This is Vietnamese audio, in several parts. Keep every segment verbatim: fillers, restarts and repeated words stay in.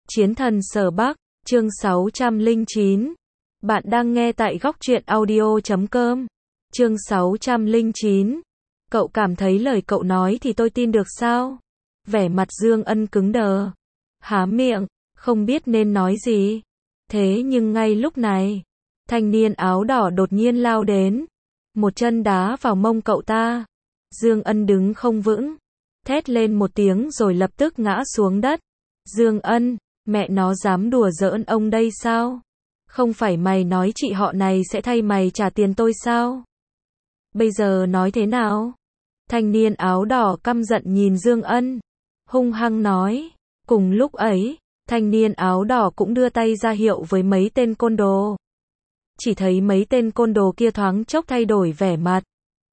Chiến thần Sở Bắc, chương sáu trăm lẻ chín. Bạn đang nghe tại góc truyện audio chấm com. Chương sáu trăm lẻ chín. Cậu cảm thấy lời cậu nói thì tôi tin được sao? Vẻ mặt Dương Ân cứng đờ, há miệng, không biết nên nói gì. Thế nhưng ngay lúc này, thanh niên áo đỏ đột nhiên lao đến, một chân đá vào mông cậu ta. Dương Ân đứng không vững, thét lên một tiếng rồi lập tức ngã xuống đất. Dương Ân, mẹ nó dám đùa giỡn ông đây sao? Không phải mày nói chị họ này sẽ thay mày trả tiền tôi sao? Bây giờ nói thế nào? Thanh niên áo đỏ căm giận nhìn Dương Ân, hung hăng nói. Cùng lúc ấy, thanh niên áo đỏ cũng đưa tay ra hiệu với mấy tên côn đồ. Chỉ thấy mấy tên côn đồ kia thoáng chốc thay đổi vẻ mặt,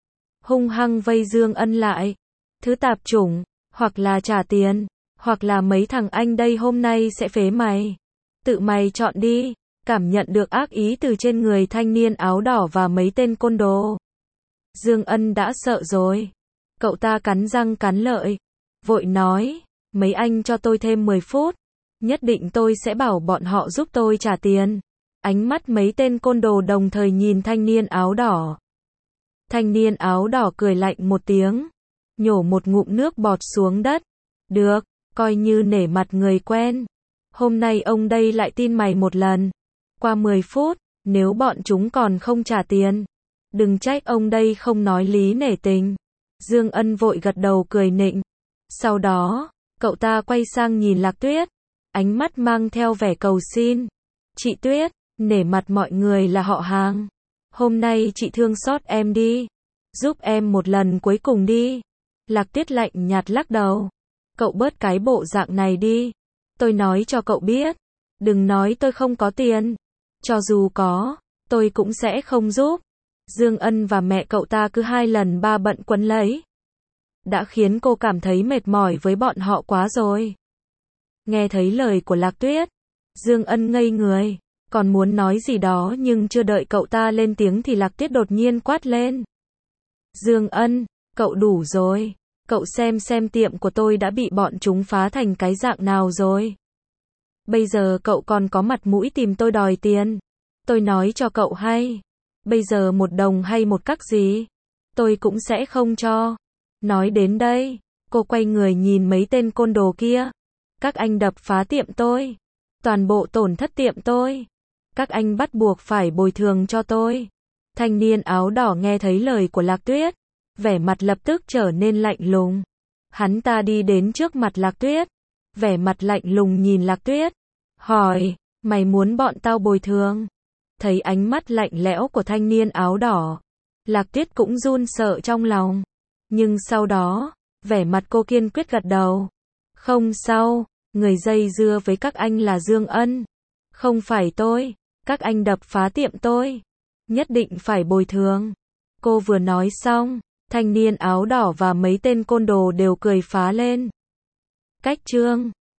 hung hăng vây Dương Ân lại. Thứ tạp chủng, hoặc là trả tiền, hoặc là mấy thằng anh đây hôm nay sẽ phế mày. Tự mày chọn đi. Cảm nhận được ác ý từ trên người thanh niên áo đỏ và mấy tên côn đồ, Dương Ân đã sợ rồi. Cậu ta cắn răng cắn lợi, vội nói, mấy anh cho tôi thêm mười phút, nhất định tôi sẽ bảo bọn họ giúp tôi trả tiền. Ánh mắt mấy tên côn đồ đồng thời nhìn thanh niên áo đỏ. Thanh niên áo đỏ cười lạnh một tiếng, nhổ một ngụm nước bọt xuống đất. Được, coi như nể mặt người quen. Hôm nay ông đây lại tin mày một lần. Qua mười phút, nếu bọn chúng còn không trả tiền, đừng trách ông đây không nói lý nể tình. Dương Ân vội gật đầu cười nịnh. Sau đó, cậu ta quay sang nhìn Lạc Tuyết, ánh mắt mang theo vẻ cầu xin. Chị Tuyết, nể mặt mọi người là họ hàng, hôm nay chị thương xót em đi, giúp em một lần cuối cùng đi. Lạc Tuyết lạnh nhạt lắc đầu. Cậu bớt cái bộ dạng này đi. Tôi nói cho cậu biết, đừng nói tôi không có tiền. Cho dù có, tôi cũng sẽ không giúp. Dương Ân và mẹ cậu ta cứ hai lần ba bận quấn lấy, đã khiến cô cảm thấy mệt mỏi với bọn họ quá rồi. Nghe thấy lời của Lạc Tuyết, Dương Ân ngây người, còn muốn nói gì đó nhưng chưa đợi cậu ta lên tiếng thì Lạc Tuyết đột nhiên quát lên. Dương Ân, cậu đủ rồi. Cậu xem xem tiệm của tôi đã bị bọn chúng phá thành cái dạng nào rồi. Bây giờ cậu còn có mặt mũi tìm tôi đòi tiền. Tôi nói cho cậu hay, bây giờ một đồng hay một cắc gì, tôi cũng sẽ không cho. Nói đến đây, cô quay người nhìn mấy tên côn đồ kia. Các anh đập phá tiệm tôi, toàn bộ tổn thất tiệm tôi, các anh bắt buộc phải bồi thường cho tôi. Thanh niên áo đỏ nghe thấy lời của Lạc Tuyết, vẻ mặt lập tức trở nên lạnh lùng. Hắn ta đi đến trước mặt Lạc Tuyết, vẻ mặt lạnh lùng nhìn Lạc Tuyết, hỏi, mày muốn bọn tao bồi thường? Thấy ánh mắt lạnh lẽo của thanh niên áo đỏ, Lạc Tuyết cũng run sợ trong lòng. Nhưng sau đó, vẻ mặt cô kiên quyết gật đầu. Không sao, người dây dưa với các anh là Dương Ân, không phải tôi. Các anh đập phá tiệm tôi, nhất định phải bồi thường. Cô vừa nói xong, thanh niên áo đỏ và mấy tên côn đồ đều cười phá lên. Cách chương